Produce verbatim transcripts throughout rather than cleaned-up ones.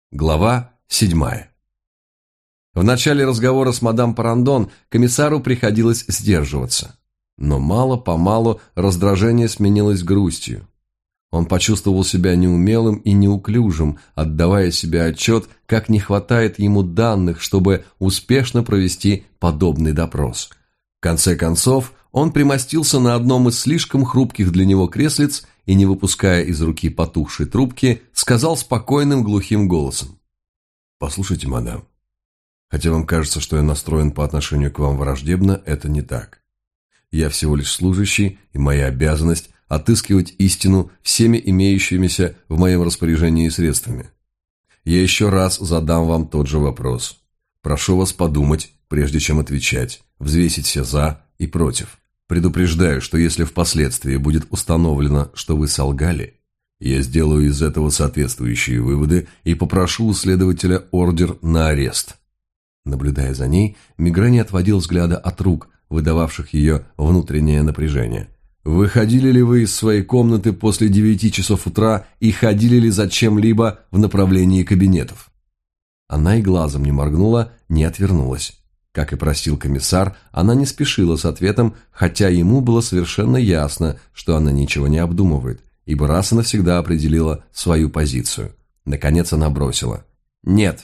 Глава седьмая. В начале разговора с мадам Парандон комиссару приходилось сдерживаться. Но мало-помалу раздражение сменилось грустью. Он почувствовал себя неумелым и неуклюжим, отдавая себе отчет, как не хватает ему данных, чтобы успешно провести подобный допрос. В конце концов, он примостился на одном из слишком хрупких для него креслиц и, не выпуская из руки потухшей трубки, сказал спокойным глухим голосом: «Послушайте, мадам, хотя вам кажется, что я настроен по отношению к вам враждебно, это не так. Я всего лишь служащий, и моя обязанность – отыскивать истину всеми имеющимися в моем распоряжении средствами. Я еще раз задам вам тот же вопрос. Прошу вас подумать, прежде чем отвечать, взвесить все «за» и «против». Предупреждаю, что если впоследствии будет установлено, что вы солгали, я сделаю из этого соответствующие выводы и попрошу у следователя ордер на арест». Наблюдая за ней, Мегре не отводил взгляда от рук, выдававших ее внутреннее напряжение. «Выходили ли вы из своей комнаты после девяти часов утра и ходили ли за чем-либо в направлении кабинетов?» Она и глазом не моргнула, не отвернулась. Как и просил комиссар, она не спешила с ответом, хотя ему было совершенно ясно, что она ничего не обдумывает, ибо раз и навсегда определила свою позицию. Наконец она бросила: «Нет».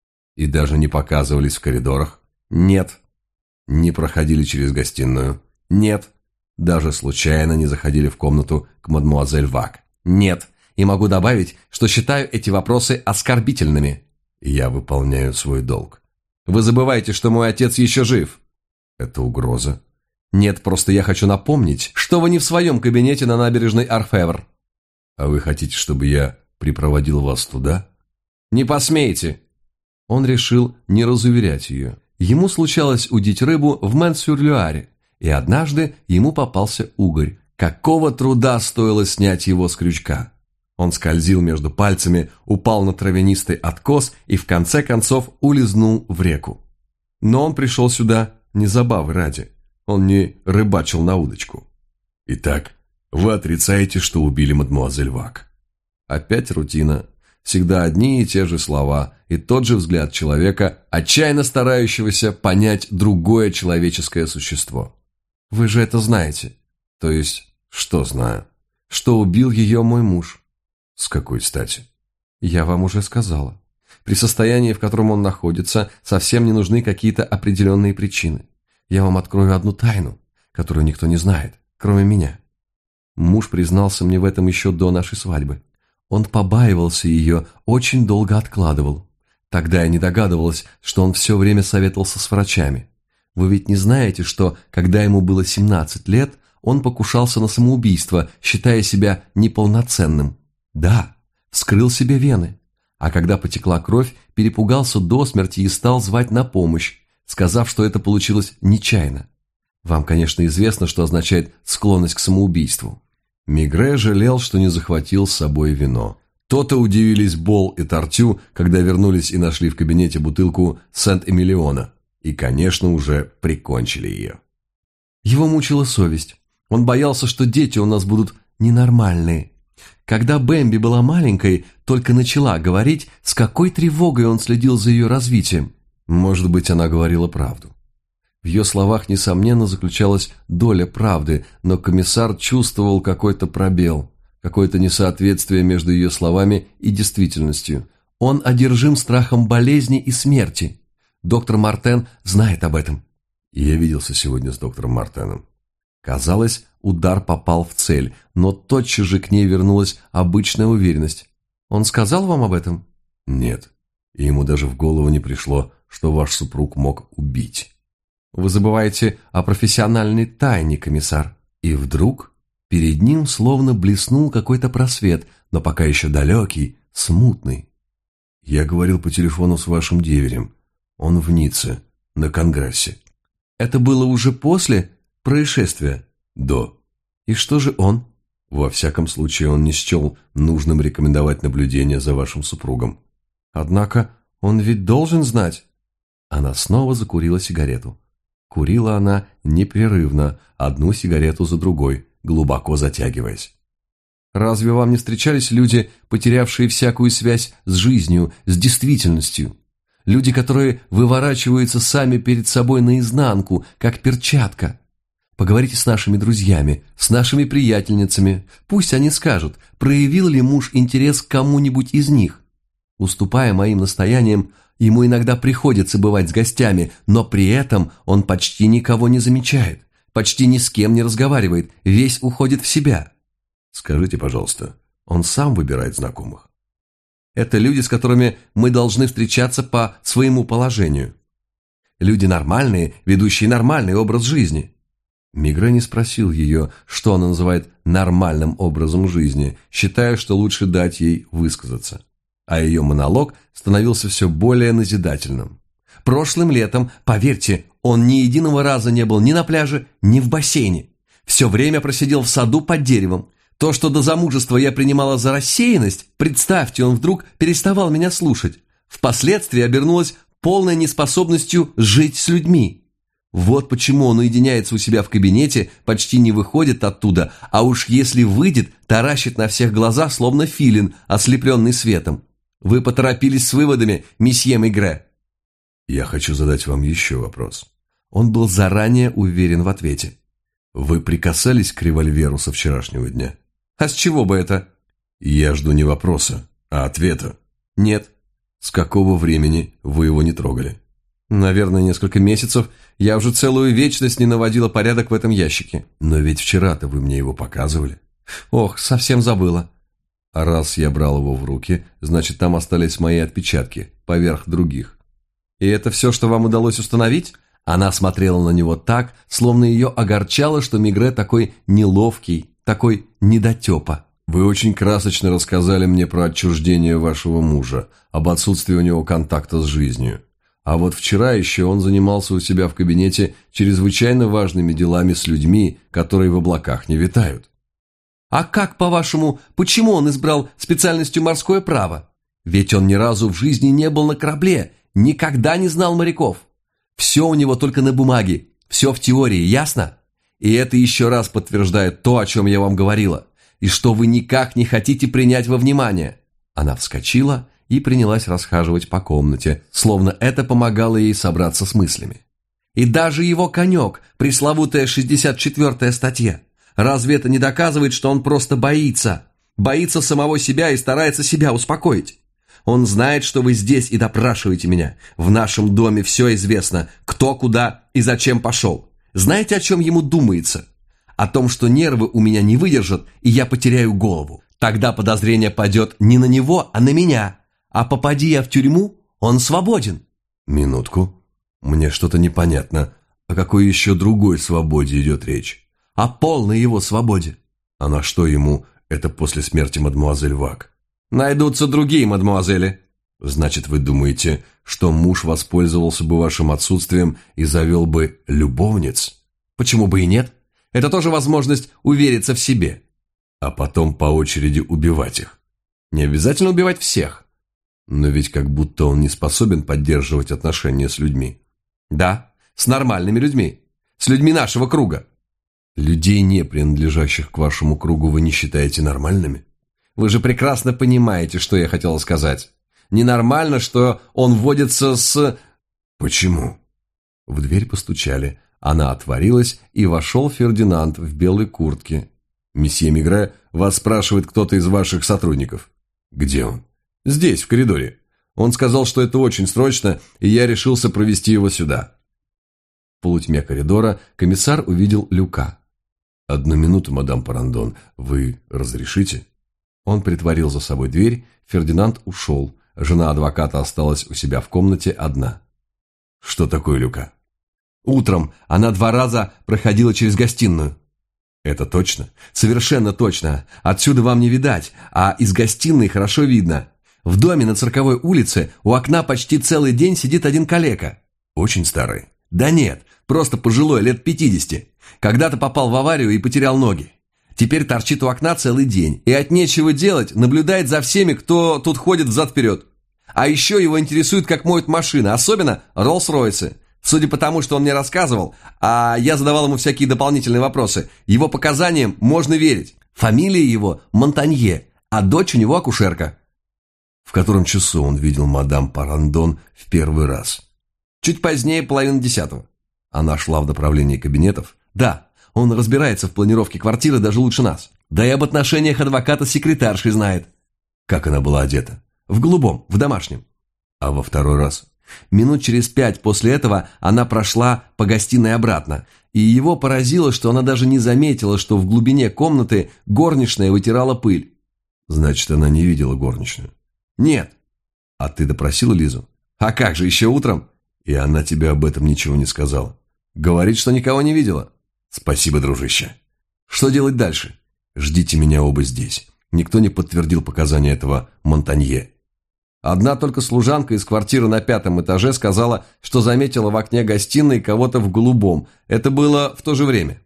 И даже не показывались в коридорах? «Нет». Не проходили через гостиную? «Нет». Даже случайно не заходили в комнату к мадемуазель Вак? «Нет». И могу добавить, что считаю эти вопросы оскорбительными. Я выполняю свой долг. Вы забываете, что мой отец еще жив. Это угроза? Нет, просто я хочу напомнить, что вы не в своем кабинете на набережной Орфевр. А вы хотите, чтобы я припроводил вас туда? Не посмеете. Он решил не разуверять ее. Ему случалось удить рыбу в Мэн-сюр-Люаре, и однажды ему попался угорь. Какого труда стоило снять его с крючка? Он скользил между пальцами, упал на травянистый откос и в конце концов улизнул в реку. Но он пришел сюда не забавы ради. Он не рыбачил на удочку. Итак, вы отрицаете, что убили мадемуазель Вак? Опять рутина. Всегда одни и те же слова, и тот же взгляд человека, отчаянно старающегося понять другое человеческое существо. Вы же это знаете. То есть, что знаю? Что убил ее мой муж. С какой стати? Я вам уже сказала. При состоянии, в котором он находится, совсем не нужны какие-то определенные причины. Я вам открою одну тайну, которую никто не знает, кроме меня. Муж признался мне в этом еще до нашей свадьбы. Он побаивался ее, очень долго откладывал. Тогда я не догадывалась, что он все время советовался с врачами. Вы ведь не знаете, что, когда ему было семнадцать лет, он покушался на самоубийство, считая себя неполноценным. Да, вскрыл себе вены, а когда потекла кровь, перепугался до смерти и стал звать на помощь, сказав, что это получилось нечаянно. Вам, конечно, известно, что означает склонность к самоубийству. Мегре жалел, что не захватил с собой вино. То-то удивились Бол и Тартю, когда вернулись и нашли в кабинете бутылку Сент-Эмилиона, и, конечно, уже прикончили ее. Его мучила совесть. Он боялся, что дети у нас будут ненормальные. Когда Бэмби была маленькой, только начала говорить, с какой тревогой он следил за ее развитием. Может быть, она говорила правду. В ее словах, несомненно, заключалась доля правды, но комиссар чувствовал какой-то пробел, какое-то несоответствие между ее словами и действительностью. Он одержим страхом болезни и смерти. Доктор Мартен знает об этом. Я виделся сегодня с доктором Мартеном. Казалось, удар попал в цель, но тотчас же к ней вернулась обычная уверенность. Он сказал вам об этом? Нет. И ему даже в голову не пришло, что ваш супруг мог убить. Вы забываете о профессиональной тайне, комиссар. И вдруг перед ним словно блеснул какой-то просвет, но пока еще далекий, смутный. Я говорил по телефону с вашим деверем. Он в Ницце, на Конгрессе. Это было уже после происшествия? До. И что же он? Во всяком случае, он не счел нужным рекомендовать наблюдение за вашим супругом. Однако он ведь должен знать. Она снова закурила сигарету. Курила она непрерывно, одну сигарету за другой, глубоко затягиваясь. Разве вам не встречались люди, потерявшие всякую связь с жизнью, с действительностью? Люди, которые выворачиваются сами перед собой наизнанку, как перчатка. Поговорите с нашими друзьями, с нашими приятельницами. Пусть они скажут, проявил ли муж интерес к кому-нибудь из них. Уступая моим настояниям, ему иногда приходится бывать с гостями, но при этом он почти никого не замечает, почти ни с кем не разговаривает, весь уходит в себя. Скажите, пожалуйста, он сам выбирает знакомых? Это люди, с которыми мы должны встречаться по своему положению. Люди нормальные, ведущие нормальный образ жизни. Мигре не спросил ее, что она называет нормальным образом жизни, считая, что лучше дать ей высказаться. А ее монолог становился все более назидательным. Прошлым летом, поверьте, он ни единого раза не был ни на пляже, ни в бассейне. Все время просидел в саду под деревом. То, что до замужества я принимала за рассеянность, представьте, он вдруг переставал меня слушать. Впоследствии обернулось полной неспособностью жить с людьми. Вот почему он уединяется у себя в кабинете, почти не выходит оттуда, а уж если выйдет, таращит на всех глаза, словно филин, ослепленный светом. Вы поторопились с выводами, месье Мигре. Я хочу задать вам еще вопрос. Он был заранее уверен в ответе. Вы прикасались к револьверу со вчерашнего дня? А с чего бы это? Я жду не вопроса, а ответа. Нет. С какого времени вы его не трогали? Наверное, несколько месяцев. Я уже целую вечность не наводила порядок в этом ящике. Но ведь вчера-то вы мне его показывали. Ох, совсем забыла. А раз я брал его в руки, значит, там остались мои отпечатки, поверх других. И это все, что вам удалось установить? Она смотрела на него так, словно ее огорчало, что Мигре такой неловкий, такой недотепа. Вы очень красочно рассказали мне про отчуждение вашего мужа, об отсутствии у него контакта с жизнью. А вот вчера еще он занимался у себя в кабинете чрезвычайно важными делами с людьми, которые в облаках не витают. А как, по-вашему, почему он избрал специальностью морское право? Ведь он ни разу в жизни не был на корабле, никогда не знал моряков. Все у него только на бумаге, все в теории, ясно? И это еще раз подтверждает то, о чем я вам говорила, и что вы никак не хотите принять во внимание. Она вскочила и принялась расхаживать по комнате, словно это помогало ей собраться с мыслями. И даже его конек, пресловутая шестьдесят четвёртая статья, разве это не доказывает, что он просто боится? Боится самого себя и старается себя успокоить. Он знает, что вы здесь и допрашиваете меня. В нашем доме все известно, кто куда и зачем пошел. Знаете, о чем ему думается? О том, что нервы у меня не выдержат, и я потеряю голову. Тогда подозрение падет не на него, а на меня. А попади я в тюрьму, он свободен. Минутку. Мне что-то непонятно. О какой еще другой свободе идет речь? О полной его свободе. А на что ему это после смерти мадемуазель Вак? Найдутся другие мадемуазели. Значит, вы думаете, что муж воспользовался бы вашим отсутствием и завел бы любовниц? Почему бы и нет? Это тоже возможность увериться в себе. А потом по очереди убивать их. Не обязательно убивать всех. Но ведь как будто он не способен поддерживать отношения с людьми. Да, с нормальными людьми. С людьми нашего круга. Людей, не принадлежащих к вашему кругу, вы не считаете нормальными? Вы же прекрасно понимаете, что я хотела сказать. Ненормально, что он водится с... Почему? В дверь постучали. Она отворилась, и вошел Фердинанд в белой куртке. «Месье Мигре, вас спрашивает кто-то из ваших сотрудников». «Где он?» «Здесь, в коридоре. Он сказал, что это очень срочно, и я решился провести его сюда». В полутьме коридора комиссар увидел Люка. «Одну минуту, мадам Парандон, вы разрешите?» Он притворил за собой дверь, Фердинанд ушел. Жена адвоката осталась у себя в комнате одна. «Что такое, Люка?» «Утром она два раза проходила через гостиную». «Это точно?» «Совершенно точно. Отсюда вам не видать, а из гостиной хорошо видно. В доме на Цирковой улице у окна почти целый день сидит один калека». «Очень старый?» «Да нет, просто пожилой, лет пятидесяти. Когда-то попал в аварию и потерял ноги. Теперь торчит у окна целый день, и от нечего делать наблюдает за всеми, кто тут ходит взад-вперед. А еще его интересует, как моют машины, особенно Роллс-Ройсы. Судя по тому, что он мне рассказывал, а я задавал ему всякие дополнительные вопросы, его показаниям можно верить. Фамилия его Монтанье, а дочь у него акушерка». «В котором часу он видел мадам Парандон в первый раз?» «Чуть позднее, половина десятого». Она шла в направлении кабинетов. «Да, он разбирается в планировке квартиры даже лучше нас. Да и об отношениях адвоката с секретаршей знает». «Как она была одета?» «В голубом, в домашнем». «А во второй раз?» «Минут через пять после этого она прошла по гостиной обратно, и его поразило, что она даже не заметила, что в глубине комнаты горничная вытирала пыль». «Значит, она не видела горничную?» «Нет». «А ты допросила Лизу?» «А как же, еще утром?» «И она тебе об этом ничего не сказала?» «Говорит, что никого не видела». «Спасибо, дружище». «Что делать дальше?» «Ждите меня оба здесь». Никто не подтвердил показания этого Монтанье. Одна только служанка из квартиры на пятом этаже сказала, что заметила в окне гостиной кого-то в голубом. Это было в то же время.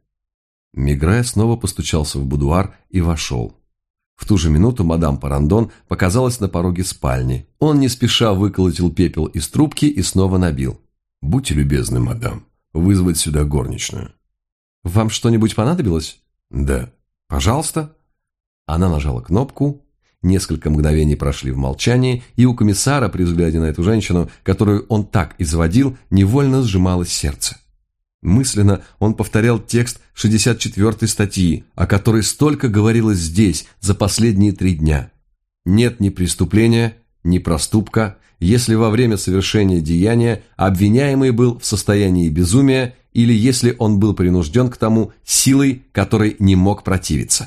Мегре снова постучался в будуар и вошел. В ту же минуту мадам Парандон показалась на пороге спальни. Он не спеша выколотил пепел из трубки и снова набил. «Будьте любезны, мадам, вызвать сюда горничную». «Вам что-нибудь понадобилось?» «Да». «Пожалуйста». Она нажала кнопку. Несколько мгновений прошли в молчании, и у комиссара при взгляде на эту женщину, которую он так изводил, невольно сжималось сердце. Мысленно он повторял текст шестьдесят четвёртой статьи, о которой столько говорилось здесь за последние три дня. Нет ни преступления, ни проступка, если во время совершения деяния обвиняемый был в состоянии безумия или если он был принужден к тому силой, которой не мог противиться.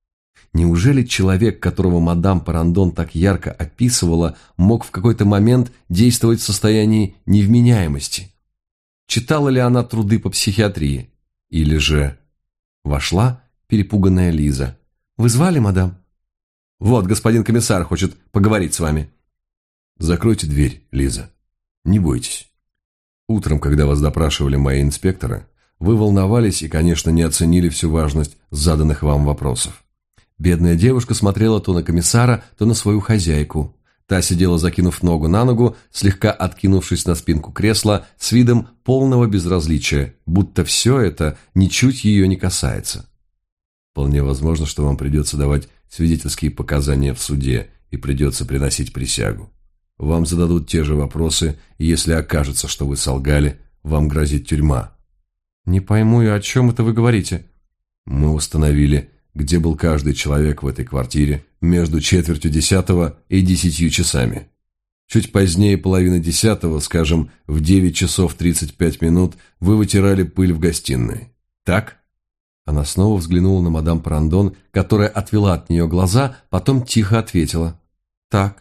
Неужели человек, которого мадам Парандон так ярко описывала, мог в какой-то момент действовать в состоянии невменяемости? Читала ли она труды по психиатрии? Или же... Вошла перепуганная Лиза. «Вы звали, мадам?» «Вот, господин комиссар хочет поговорить с вами». «Закройте дверь, Лиза. Не бойтесь. Утром, когда вас допрашивали мои инспекторы, вы волновались и, конечно, не оценили всю важность заданных вам вопросов». Бедная девушка смотрела то на комиссара, то на свою хозяйку. Та сидела, закинув ногу на ногу, слегка откинувшись на спинку кресла, с видом полного безразличия, будто все это ничуть ее не касается. «Вполне возможно, что вам придется давать свидетельские показания в суде и придется приносить присягу. Вам зададут те же вопросы, и если окажется, что вы солгали, вам грозит тюрьма». «Не пойму, о чем это вы говорите?» «Мы установили, где был каждый человек в этой квартире между четвертью десятого и десятью часами. Чуть позднее половины десятого, скажем, в девять часов тридцать пять минут, вы вытирали пыль в гостиной. Так?» Она снова взглянула на мадам Парандон, которая отвела от нее глаза, потом тихо ответила. «Так».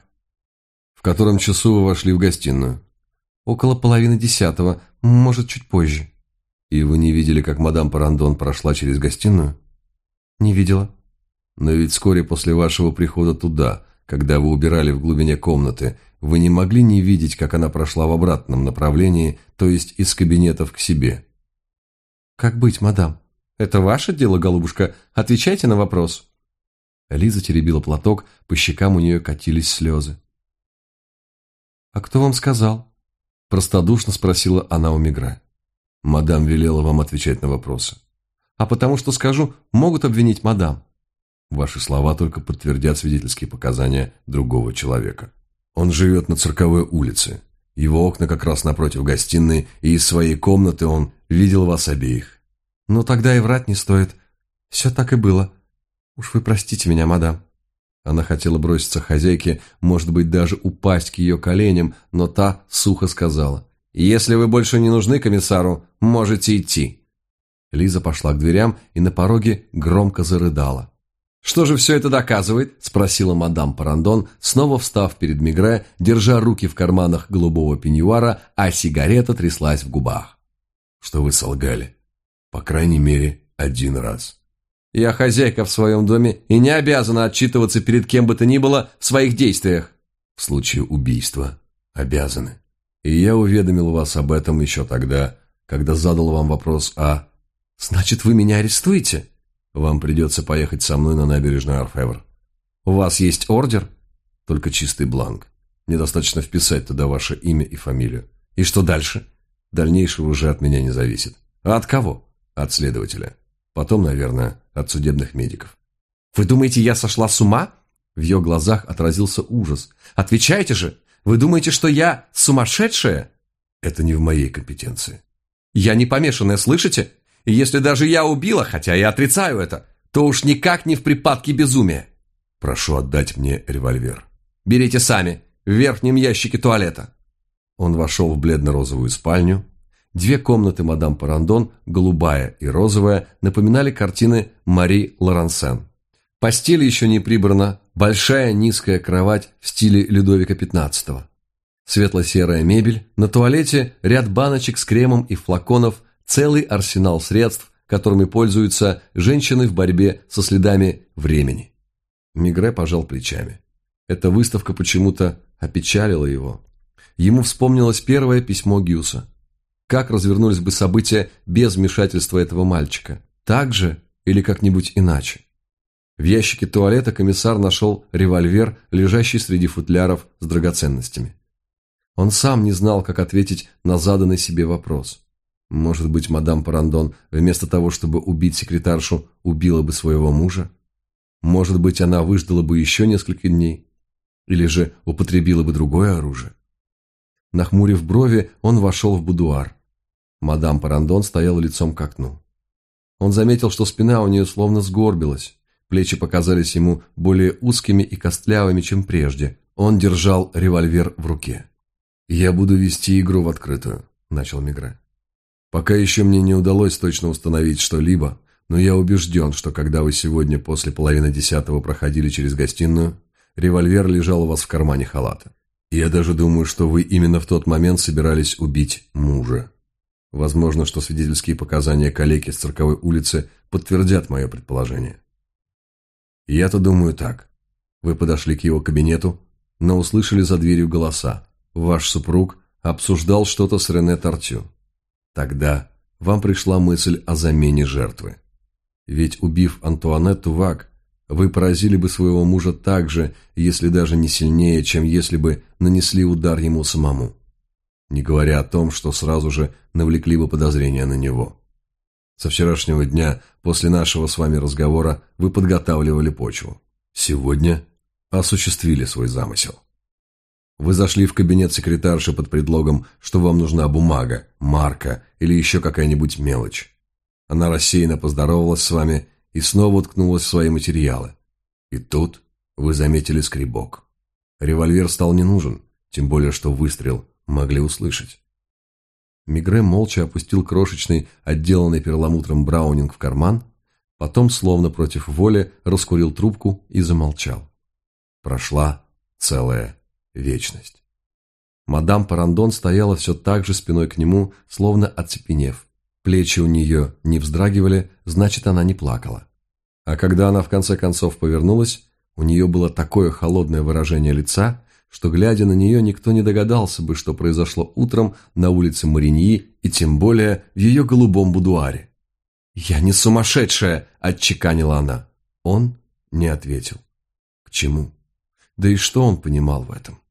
«В котором часу вы вошли в гостиную?» «Около половины десятого, может, чуть позже». «И вы не видели, как мадам Парандон прошла через гостиную?» «Не видела». «Но ведь вскоре после вашего прихода туда, когда вы убирали в глубине комнаты, вы не могли не видеть, как она прошла в обратном направлении, то есть из кабинетов к себе». «Как быть, мадам? Это ваше дело, голубушка. Отвечайте на вопрос». Лиза теребила платок, по щекам у нее катились слезы. «А кто вам сказал?» Простодушно спросила она у Мегре. «Мадам велела вам отвечать на вопросы». «А потому что скажу, могут обвинить мадам». «Ваши слова только подтвердят свидетельские показания другого человека. Он живет на Цирковой улице. Его окна как раз напротив гостиной, и из своей комнаты он видел вас обеих». «Ну тогда и врать не стоит. Все так и было. Уж вы простите меня, мадам». Она хотела броситься к хозяйке, может быть, даже упасть к ее коленям, но та сухо сказала: «Если вы больше не нужны комиссару, можете идти». Лиза пошла к дверям и на пороге громко зарыдала. «Что же все это доказывает?» – спросила мадам Парандон, снова встав перед Мегре, держа руки в карманах голубого пеньюара, а сигарета тряслась в губах. «Что вы солгали. По крайней мере, один раз». «Я хозяйка в своем доме и не обязана отчитываться перед кем бы то ни было в своих действиях». «В случае убийства обязаны. И я уведомил вас об этом еще тогда, когда задал вам вопрос о...» «Значит, вы меня арестуете?» «Вам придется поехать со мной на набережную Орфевр». «У вас есть ордер?» «Только чистый бланк. Недостаточно вписать туда ваше имя и фамилию». «И что дальше?» «Дальнейшее уже от меня не зависит». «А от кого?» «От следователя. Потом, наверное, от судебных медиков». Вы думаете, я сошла с ума?» В ее глазах отразился ужас. «Отвечайте же! Вы думаете, что я сумасшедшая?» «Это не в моей компетенции». «Я не помешанная, слышите? И если даже я убила, хотя я отрицаю это, то уж никак не в припадке безумия». «Прошу отдать мне револьвер». «Берите сами, в верхнем ящике туалета». Он вошел в бледно-розовую спальню. Две комнаты мадам Парандон, голубая и розовая, напоминали картины Мари Лорансен. Постель еще не прибрана, большая низкая кровать в стиле Людовика пятнадцатого. Светло-серая мебель, на туалете ряд баночек с кремом и флаконов, целый арсенал средств, которыми пользуются женщины в борьбе со следами времени. Мигре пожал плечами. Эта выставка почему-то опечалила его. Ему вспомнилось первое письмо Гюса. Как развернулись бы события без вмешательства этого мальчика? Так же или как-нибудь иначе? В ящике туалета комиссар нашел револьвер, лежащий среди футляров с драгоценностями. Он сам не знал, как ответить на заданный себе вопрос. Может быть, мадам Парандон вместо того, чтобы убить секретаршу, убила бы своего мужа? Может быть, она выждала бы еще несколько дней? Или же употребила бы другое оружие? Нахмурив брови, он вошел в будуар. Мадам Парандон стояла лицом к окну. Он заметил, что спина у нее словно сгорбилась. Плечи показались ему более узкими и костлявыми, чем прежде. Он держал револьвер в руке. «Я буду вести игру в открытую», – начал Мигре. «Пока еще мне не удалось точно установить что-либо, но я убежден, что когда вы сегодня после половины десятого проходили через гостиную, револьвер лежал у вас в кармане халата. Я даже думаю, что вы именно в тот момент собирались убить мужа. Возможно, что свидетельские показания коллеги с Цирковой улицы подтвердят мое предположение. Я-то думаю так. Вы подошли к его кабинету, но услышали за дверью голоса. Ваш супруг обсуждал что-то с Рене Тартю. Тогда вам пришла мысль о замене жертвы. Ведь, убив Антуанетту Вак, вы поразили бы своего мужа так же, если даже не сильнее, чем если бы нанесли удар ему самому. Не говоря о том, что сразу же навлекли бы подозрения на него. Со вчерашнего дня, после нашего с вами разговора, вы подготавливали почву. Сегодня осуществили свой замысел. Вы зашли в кабинет секретарши под предлогом, что вам нужна бумага, марка или еще какая-нибудь мелочь. Она рассеянно поздоровалась с вами и снова уткнулась в свои материалы. И тут вы заметили скребок. Револьвер стал не нужен, тем более что выстрел могли услышать. Мигре молча опустил крошечный, отделанный перламутром браунинг в карман, потом, словно против воли, раскурил трубку и замолчал. Прошла целая вечность. Мадам Парандон стояла все так же спиной к нему, словно оцепенев. Плечи у нее не вздрагивали, значит, она не плакала. А когда она в конце концов повернулась, у нее было такое холодное выражение лица, что, глядя на нее, никто не догадался бы, что произошло утром на улице Мариньи и тем более в ее голубом будуаре. «Я не сумасшедшая!» – отчеканила она. Он не ответил. К чему? Да и что он понимал в этом?